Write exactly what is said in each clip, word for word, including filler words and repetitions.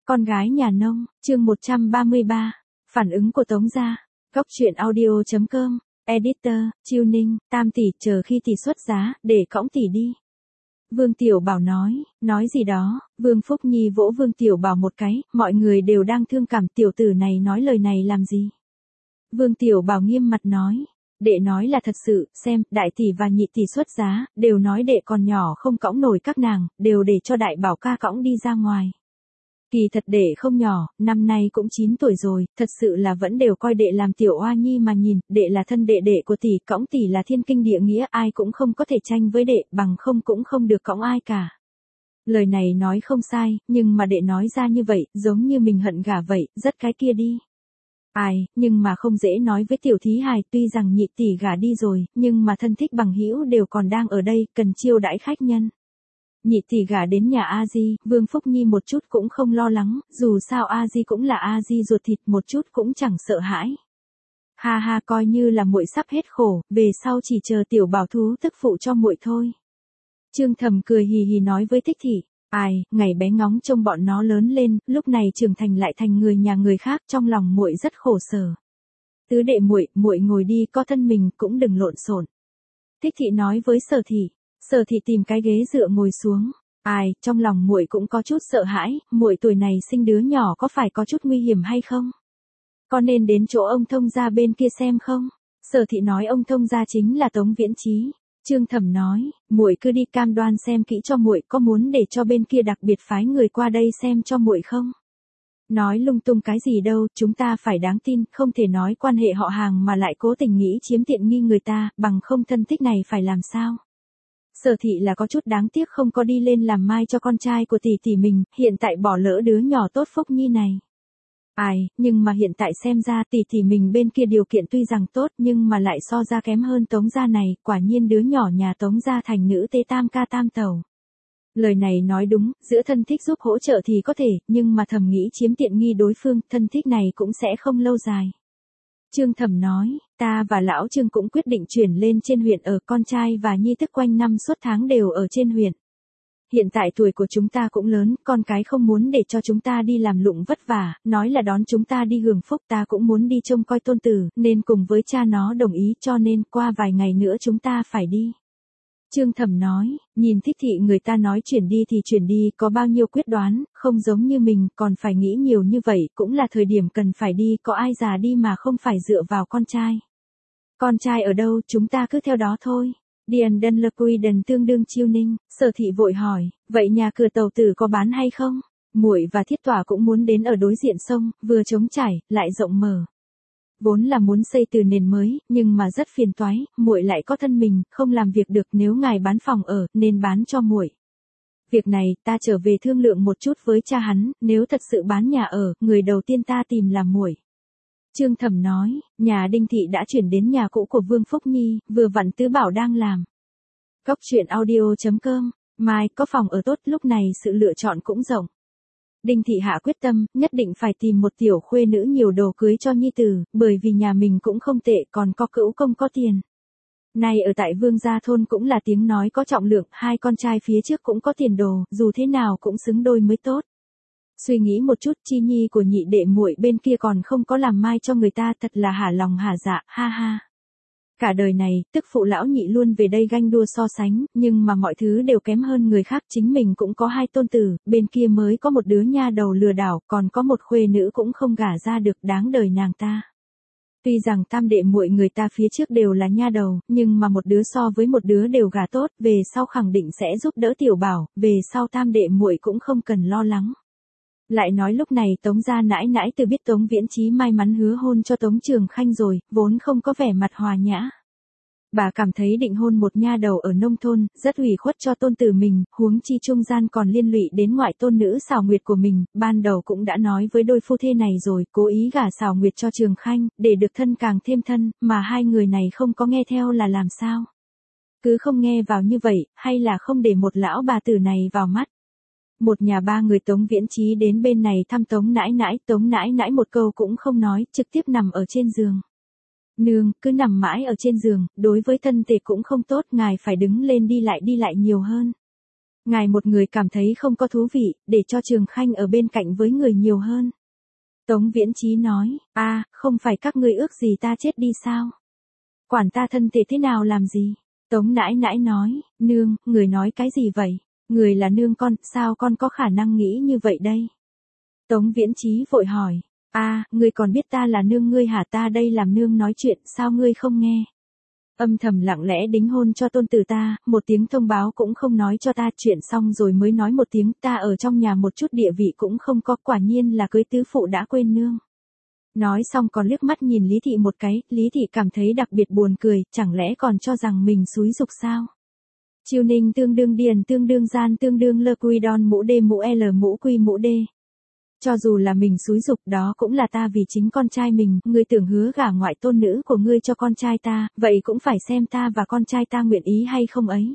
Con gái nhà nông, chương một trăm ba mươi ba. Phản ứng của Tống gia. Góc truyện audio chấm com. Editor, Chiêu Ninh, Tam tỷ chờ khi tỷ xuất giá, để cõng tỷ đi. Vương Tiểu Bảo nói, nói gì đó, Vương Phúc Nhi vỗ Vương Tiểu Bảo một cái, mọi người đều đang thương cảm tiểu tử này nói lời này làm gì. Vương Tiểu Bảo nghiêm mặt nói, đệ nói là thật sự, xem, đại tỷ và nhị tỷ xuất giá, đều nói đệ còn nhỏ không cõng nổi các nàng, đều để cho đại bảo ca cõng đi ra ngoài. Kỳ thật đệ không nhỏ, năm nay cũng chín tuổi rồi, thật sự là vẫn đều coi đệ làm tiểu oa nhi mà nhìn, đệ là thân đệ đệ của tỷ, cõng tỷ là thiên kinh địa nghĩa, ai cũng không có thể tranh với đệ, bằng không cũng không được cõng ai cả. Lời này nói không sai, nhưng mà đệ nói ra như vậy, giống như mình hận gả vậy, rất cái kia đi. Ai, nhưng mà không dễ nói với tiểu thí hài, tuy rằng nhị tỷ gả đi rồi, nhưng mà thân thích bằng hữu đều còn đang ở đây, cần chiêu đãi khách nhân. Nhị tỷ gả đến nhà A Di, Vương Phúc Nhi một chút cũng không lo lắng, dù sao A Di cũng là A Di ruột thịt, một chút cũng chẳng sợ hãi. Ha ha, coi như là muội sắp hết khổ, về sau chỉ chờ tiểu bảo thú tức phụ cho muội thôi. Trương Thẩm cười hì hì nói với Thích Thị, ai, ngày bé ngóng trông bọn nó lớn lên, lúc này trưởng thành lại thành người nhà người khác, trong lòng muội rất khổ sở. Tứ đệ muội, muội ngồi đi, có thân mình cũng đừng lộn xộn. Thích Thị nói với Sở Thị. Sở Thị tìm cái ghế dựa ngồi xuống. Ai, trong lòng muội cũng có chút sợ hãi, muội tuổi này sinh đứa nhỏ có phải có chút nguy hiểm hay không? Có nên đến chỗ ông thông gia bên kia xem không? Sở Thị nói ông thông gia chính là Tống Viễn Chí. Trương Thẩm nói, muội cứ đi cam đoan xem kỹ cho muội, có muốn để cho bên kia đặc biệt phái người qua đây xem cho muội không? Nói lung tung cái gì đâu, chúng ta phải đáng tin, không thể nói quan hệ họ hàng mà lại cố tình nghĩ chiếm tiện nghi người ta, bằng không thân thích này phải làm sao? Sở Thị là có chút đáng tiếc không có đi lên làm mai cho con trai của tỷ tỷ mình, hiện tại bỏ lỡ đứa nhỏ tốt Phúc Nhi này. Ai, nhưng mà hiện tại xem ra tỷ tỷ mình bên kia điều kiện tuy rằng tốt nhưng mà lại so ra kém hơn Tống gia này, quả nhiên đứa nhỏ nhà Tống gia thành nữ tế tam ca tam tẩu. Lời này nói đúng, giữa thân thích giúp hỗ trợ thì có thể, nhưng mà thầm nghĩ chiếm tiện nghi đối phương, thân thích này cũng sẽ không lâu dài. Trương Thẩm nói, ta và lão Trương cũng quyết định chuyển lên trên huyện ở, con trai và nhi tức quanh năm suốt tháng đều ở trên huyện. Hiện tại tuổi của chúng ta cũng lớn, con cái không muốn để cho chúng ta đi làm lụng vất vả, nói là đón chúng ta đi hưởng phúc, ta cũng muốn đi trông coi tôn tử, nên cùng với cha nó đồng ý, cho nên qua vài ngày nữa chúng ta phải đi. Trương Thẩm nói, nhìn Thích Thị người ta nói chuyển đi thì chuyển đi, có bao nhiêu quyết đoán, không giống như mình, còn phải nghĩ nhiều như vậy, cũng là thời điểm cần phải đi, có ai già đi mà không phải dựa vào con trai. Con trai ở đâu, chúng ta cứ theo đó thôi. Điền Đân Lơ Quy Đần tương đương Chiêu Ninh, Sở Thị vội hỏi, vậy nhà cửa tàu tử có bán hay không? Muội và Thiết Tỏa cũng muốn đến ở đối diện sông, vừa trống trải, lại rộng mở. Vốn là muốn xây từ nền mới, nhưng mà rất phiền toái, muội lại có thân mình, không làm việc được, nếu ngài bán phòng ở, nên bán cho muội. Việc này, ta trở về thương lượng một chút với cha hắn, nếu thật sự bán nhà ở, người đầu tiên ta tìm là muội. Trương Thẩm nói, nhà Đinh Thị đã chuyển đến nhà cũ của Vương Phúc Nhi, vừa vặn Tứ Bảo đang làm. Góc truyện audio chấm com, mai có phòng ở tốt, lúc này sự lựa chọn cũng rộng. Đinh Thị hạ quyết tâm, nhất định phải tìm một tiểu khuê nữ nhiều đồ cưới cho nhi tử, bởi vì nhà mình cũng không tệ, còn có cữu công có tiền. Nay ở tại Vương Gia Thôn cũng là tiếng nói có trọng lượng, hai con trai phía trước cũng có tiền đồ, dù thế nào cũng xứng đôi mới tốt. Suy nghĩ một chút, chi nhi của nhị đệ muội bên kia còn không có làm mai cho người ta, thật là hả lòng hả dạ, ha ha. Cả đời này, tức phụ lão nhị luôn về đây ganh đua so sánh, nhưng mà mọi thứ đều kém hơn người khác, chính mình cũng có hai tôn tử, bên kia mới có một đứa nha đầu lừa đảo, còn có một khuê nữ cũng không gả ra được, đáng đời nàng ta. Tuy rằng tam đệ muội người ta phía trước đều là nha đầu, nhưng mà một đứa so với một đứa đều gả tốt, về sau khẳng định sẽ giúp đỡ tiểu bảo, về sau tam đệ muội cũng không cần lo lắng. Lại nói lúc này Tống gia nãi nãi từ biết Tống Viễn Chí may mắn hứa hôn cho Tống Trường Khanh rồi, vốn không có vẻ mặt hòa nhã. Bà cảm thấy định hôn một nha đầu ở nông thôn, rất ủy khuất cho tôn tử mình, huống chi trung gian còn liên lụy đến ngoại tôn nữ Sào Nguyệt của mình, ban đầu cũng đã nói với đôi phu thê này rồi, cố ý gả Sào Nguyệt cho Trường Khanh, để được thân càng thêm thân, mà hai người này không có nghe theo là làm sao? Cứ không nghe vào như vậy, hay là không để một lão bà tử này vào mắt? Một nhà ba người Tống Viễn Chí đến bên này thăm Tống nãi nãi, Tống nãi nãi một câu cũng không nói, trực tiếp nằm ở trên giường. Nương, cứ nằm mãi ở trên giường, đối với thân thể cũng không tốt, ngài phải đứng lên đi lại đi lại nhiều hơn. Ngài một người cảm thấy không có thú vị, để cho Trường Khanh ở bên cạnh với người nhiều hơn. Tống Viễn Chí nói, a, không phải các ngươi ước gì ta chết đi sao? Quản ta thân thể thế nào làm gì? Tống nãi nãi nói, nương, người nói cái gì vậy? Người là nương con, sao con có khả năng nghĩ như vậy đây? Tống Viễn Chí vội hỏi, a, ngươi còn biết ta là nương ngươi hả? Ta đây làm nương nói chuyện, sao ngươi không nghe? Âm thầm lặng lẽ đính hôn cho tôn tử ta, một tiếng thông báo cũng không nói cho ta, chuyện xong rồi mới nói một tiếng, ta ở trong nhà một chút địa vị cũng không có, quả nhiên là cưới tứ phụ đã quên nương. Nói xong còn liếc mắt nhìn Lý Thị một cái, Lý Thị cảm thấy đặc biệt buồn cười, chẳng lẽ còn cho rằng mình xúi dục sao? Chiêu Ninh tương đương điền tương đương gian tương đương lơ quy đon mũ đê mũ L mũ quy mũ đê. Cho dù là mình xúi dục đó cũng là ta vì chính con trai mình, ngươi tưởng hứa gả ngoại tôn nữ của ngươi cho con trai ta, vậy cũng phải xem ta và con trai ta nguyện ý hay không ấy.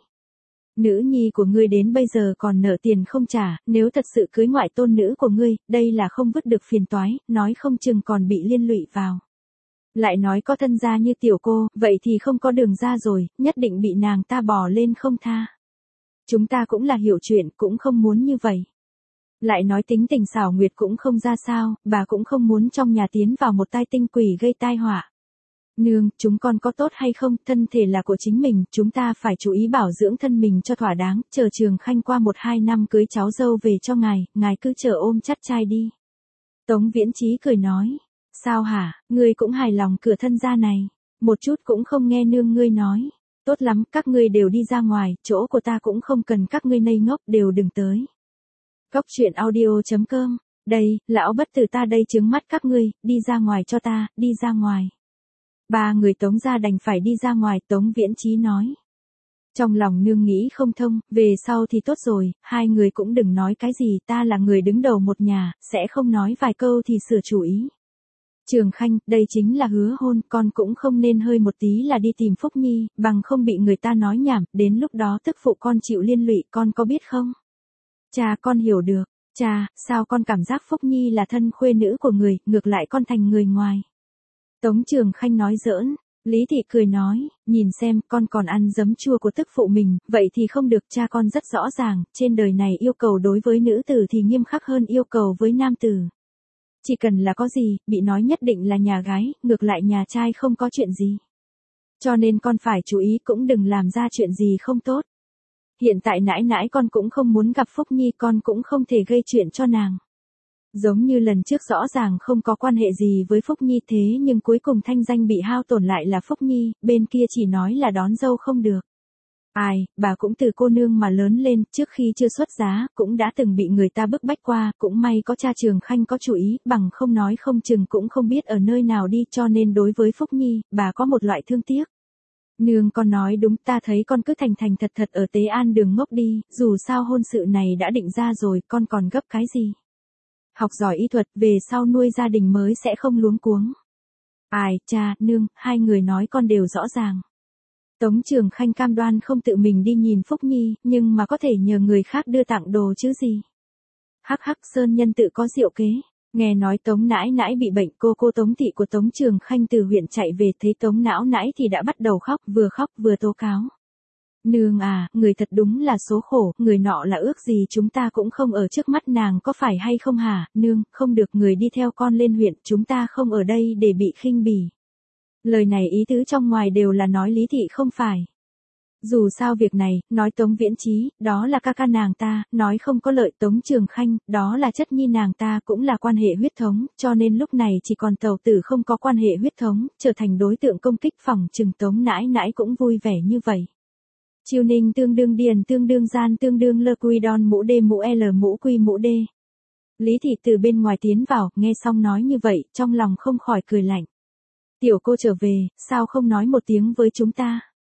Nữ nhi của ngươi đến bây giờ còn nợ tiền không trả, nếu thật sự cưới ngoại tôn nữ của ngươi, đây là không vứt được phiền toái, nói không chừng còn bị liên lụy vào. Lại nói có thân gia như tiểu cô, vậy thì không có đường ra rồi, nhất định bị nàng ta bỏ lên không tha. Chúng ta cũng là hiểu chuyện, cũng không muốn như vậy. Lại nói tính tình xảo nguyệt cũng không ra sao, bà cũng không muốn trong nhà tiến vào một tai tinh quỷ gây tai họa. Nương, chúng con có tốt hay không, thân thể là của chính mình, chúng ta phải chú ý bảo dưỡng thân mình cho thỏa đáng, chờ Trường Khanh qua một hai năm cưới cháu dâu về cho ngài, ngài cứ chờ ôm chắt trai đi. Tống Viễn Chí cười nói, sao hả, ngươi cũng hài lòng cửa thân gia này, một chút cũng không nghe nương ngươi nói, tốt lắm, các ngươi đều đi ra ngoài, chỗ của ta cũng không cần các ngươi ngây ngốc, đều đừng tới. Góc truyện audio chấm com, đây, lão bất tử ta đây trướng mắt các ngươi, đi ra ngoài cho ta, đi ra ngoài. Ba người Tống gia đành phải đi ra ngoài, Tống Viễn Chí nói. Trong lòng nương nghĩ không thông, về sau thì tốt rồi, hai người cũng đừng nói cái gì, ta là người đứng đầu một nhà, sẽ không nói vài câu thì sửa chủ ý. Trường Khanh, đây chính là hứa hôn, con cũng không nên hơi một tí là đi tìm Phúc Nhi, bằng không bị người ta nói nhảm, đến lúc đó tức phụ con chịu liên lụy, con có biết không? Cha, con hiểu được. Cha, sao con cảm giác Phúc Nhi là thân khuê nữ của người, ngược lại con thành người ngoài. Tống Trường Khanh nói giỡn. Lý Thị cười nói, nhìn xem, con còn ăn giấm chua của tức phụ mình, vậy thì không được, cha con rất rõ ràng, trên đời này yêu cầu đối với nữ tử thì nghiêm khắc hơn yêu cầu với nam tử. Chỉ cần là có gì, bị nói nhất định là nhà gái, ngược lại nhà trai không có chuyện gì. Cho nên con phải chú ý, cũng đừng làm ra chuyện gì không tốt. Hiện tại nãi nãi con cũng không muốn gặp Phúc Nhi, con cũng không thể gây chuyện cho nàng. Giống như lần trước rõ ràng không có quan hệ gì với Phúc Nhi, thế nhưng cuối cùng thanh danh bị hao tổn lại là Phúc Nhi, bên kia chỉ nói là đón dâu không được. Ai, bà cũng từ cô nương mà lớn lên, trước khi chưa xuất giá, cũng đã từng bị người ta bức bách qua, cũng may có cha Trường Khanh có chủ ý, bằng không nói không chừng cũng không biết ở nơi nào đi, cho nên đối với Phúc Nhi, bà có một loại thương tiếc. Nương con nói đúng, ta thấy con cứ thành thành thật thật ở Tế An đường ngốc đi, dù sao hôn sự này đã định ra rồi, con còn gấp cái gì. Học giỏi y thuật, về sau nuôi gia đình mới sẽ không luống cuống. Ai, cha, nương, hai người nói con đều rõ ràng. Tống Trường Khanh cam đoan không tự mình đi nhìn Phúc Nhi, nhưng mà có thể nhờ người khác đưa tặng đồ chứ gì. Hắc hắc, Sơn Nhân tự có diệu kế. Nghe nói Tống nãi nãi bị bệnh, cô cô Tống Thị của Tống Trường Khanh từ huyện chạy về, thấy Tống não nãi thì đã bắt đầu khóc, vừa khóc vừa tố cáo. Nương à, người thật đúng là số khổ, người nọ là ước gì chúng ta cũng không ở trước mắt nàng, có phải hay không hả? Nương, không được, người đi theo con lên huyện, chúng ta không ở đây để bị khinh bỉ. Lời này ý tứ trong ngoài đều là nói Lý Thị không phải. Dù sao việc này, nói Tống Viễn Chí, đó là ca ca nàng ta, nói không có lợi Tống Trường Khanh, đó là chất nhi nàng ta, cũng là quan hệ huyết thống, cho nên lúc này chỉ còn tàu tử không có quan hệ huyết thống, trở thành đối tượng công kích, phòng trừng Tống nãi nãi cũng vui vẻ như vậy. Chiêu Ninh tương đương điền tương đương gian tương đương lơ quy đon mũ đê mũ L mũ quy mũ đê. Lý Thị từ bên ngoài tiến vào, nghe xong nói như vậy, trong lòng không khỏi cười lạnh. Tiểu cô trở về, sao không nói một tiếng với chúng ta?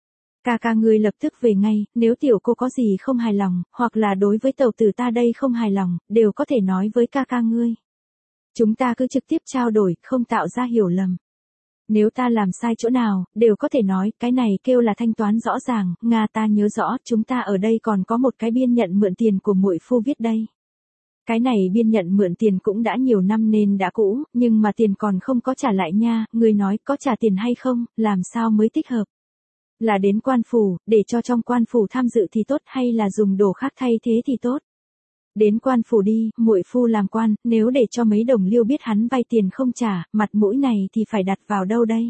Ca ca ngươi lập tức về ngay, nếu tiểu cô có gì không hài lòng, hoặc là đối với tàu tử ta đây không hài lòng, đều có thể nói với ca ca ngươi. Chúng ta cứ trực tiếp trao đổi, không tạo ra hiểu lầm. Nếu ta làm sai chỗ nào, đều có thể nói, cái này kêu là thanh toán rõ ràng, Nga ta nhớ rõ, chúng ta ở đây còn có một cái biên nhận mượn tiền của muội phu viết đây. Cái này biên nhận mượn tiền cũng đã nhiều năm nên đã cũ, nhưng mà tiền còn không có trả lại nha, người nói có trả tiền hay không, làm sao mới thích hợp. Là đến quan phủ, để cho trong quan phủ tham dự thì tốt hay là dùng đồ khác thay thế thì tốt? Đến quan phủ đi, muội phu làm quan, nếu để cho mấy đồng liêu biết hắn vay tiền không trả, mặt mũi này thì phải đặt vào đâu đây?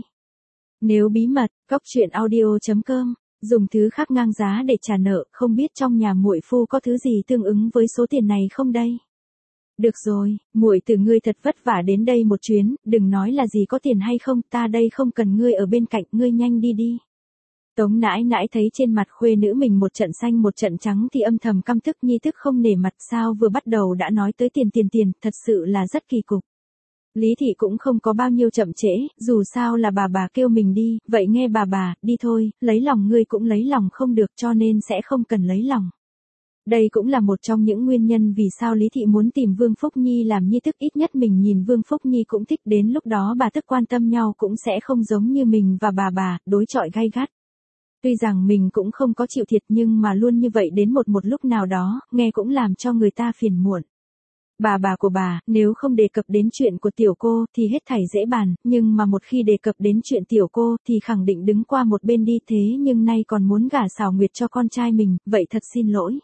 Nếu bí mật, góc chuyện audio chấm com, dùng thứ khác ngang giá để trả nợ, không biết trong nhà muội phu có thứ gì tương ứng với số tiền này không đây? Được rồi, muội từ ngươi thật vất vả đến đây một chuyến, đừng nói là gì có tiền hay không, ta đây không cần ngươi ở bên cạnh, ngươi nhanh đi đi. Tống nãi nãi thấy trên mặt khuê nữ mình một trận xanh một trận trắng thì âm thầm căm tức, nhi tức không nể mặt, sao vừa bắt đầu đã nói tới tiền tiền tiền, thật sự là rất kỳ cục. Lý thị cũng không có bao nhiêu chậm trễ, dù sao là bà bà kêu mình đi, vậy nghe bà bà, đi thôi, lấy lòng ngươi cũng lấy lòng không được cho nên sẽ không cần lấy lòng. Đây cũng là một trong những nguyên nhân vì sao Lý thị muốn tìm Vương Phúc Nhi làm nhi tức, ít nhất mình nhìn Vương Phúc Nhi cũng thích, đến lúc đó bà tức quan tâm nhau cũng sẽ không giống như mình và bà bà, đối chọi gay gắt. Tuy rằng mình cũng không có chịu thiệt nhưng mà luôn như vậy đến một một lúc nào đó, nghe cũng làm cho người ta phiền muộn. Bà bà của bà, nếu không đề cập đến chuyện của tiểu cô thì hết thảy dễ bàn, nhưng mà một khi đề cập đến chuyện tiểu cô thì khẳng định đứng qua một bên đi, thế nhưng nay còn muốn gả Sảo Nguyệt cho con trai mình, vậy thật xin lỗi.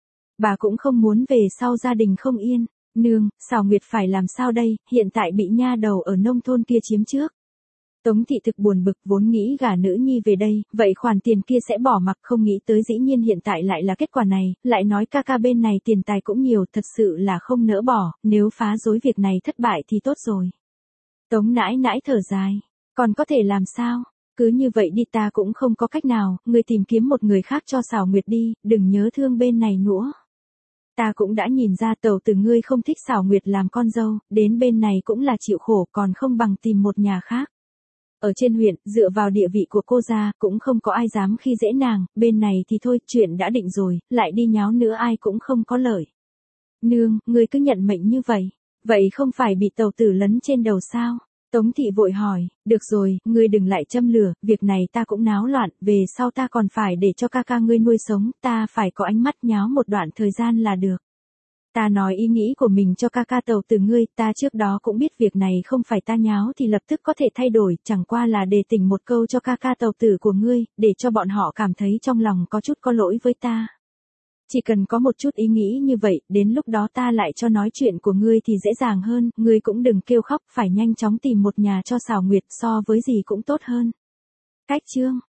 Bà cũng không muốn về sau gia đình không yên. Nương, Sảo Nguyệt phải làm sao đây, hiện tại bị nha đầu ở nông thôn kia chiếm trước. Tống thị thực buồn bực, vốn nghĩ gả nữ nhi về đây, vậy khoản tiền kia sẽ bỏ mặc, không nghĩ tới dĩ nhiên hiện tại lại là kết quả này, lại nói ca ca bên này tiền tài cũng nhiều, thật sự là không nỡ bỏ, nếu phá rối việc này thất bại thì tốt rồi. Tống nãi nãi thở dài, còn có thể làm sao, cứ như vậy đi, ta cũng không có cách nào, người tìm kiếm một người khác cho Sảo Nguyệt đi, đừng nhớ thương bên này nữa. Ta cũng đã nhìn ra tẩu tử ngươi không thích Sảo Nguyệt làm con dâu, đến bên này cũng là chịu khổ, còn không bằng tìm một nhà khác. Ở trên huyện, dựa vào địa vị của cô ra, cũng không có ai dám khi dễ nàng, bên này thì thôi, chuyện đã định rồi, lại đi nháo nữa ai cũng không có lợi. Nương, ngươi cứ nhận mệnh như vậy, vậy không phải bị tẩu tử lấn trên đầu sao? Tống thị vội hỏi, được rồi, ngươi đừng lại châm lửa, việc này ta cũng náo loạn, về sau ta còn phải để cho ca ca ngươi nuôi sống, ta phải có ánh mắt nháo một đoạn thời gian là được. Ta nói ý nghĩ của mình cho ca ca tẩu tử ngươi, ta trước đó cũng biết việc này không phải ta nháo thì lập tức có thể thay đổi, chẳng qua là để tỉnh một câu cho ca ca tẩu tử của ngươi, để cho bọn họ cảm thấy trong lòng có chút có lỗi với ta. Chỉ cần có một chút ý nghĩ như vậy, đến lúc đó ta lại cho nói chuyện của ngươi thì dễ dàng hơn, ngươi cũng đừng kêu khóc, phải nhanh chóng tìm một nhà cho Sảo Nguyệt, so với gì cũng tốt hơn. Cách chương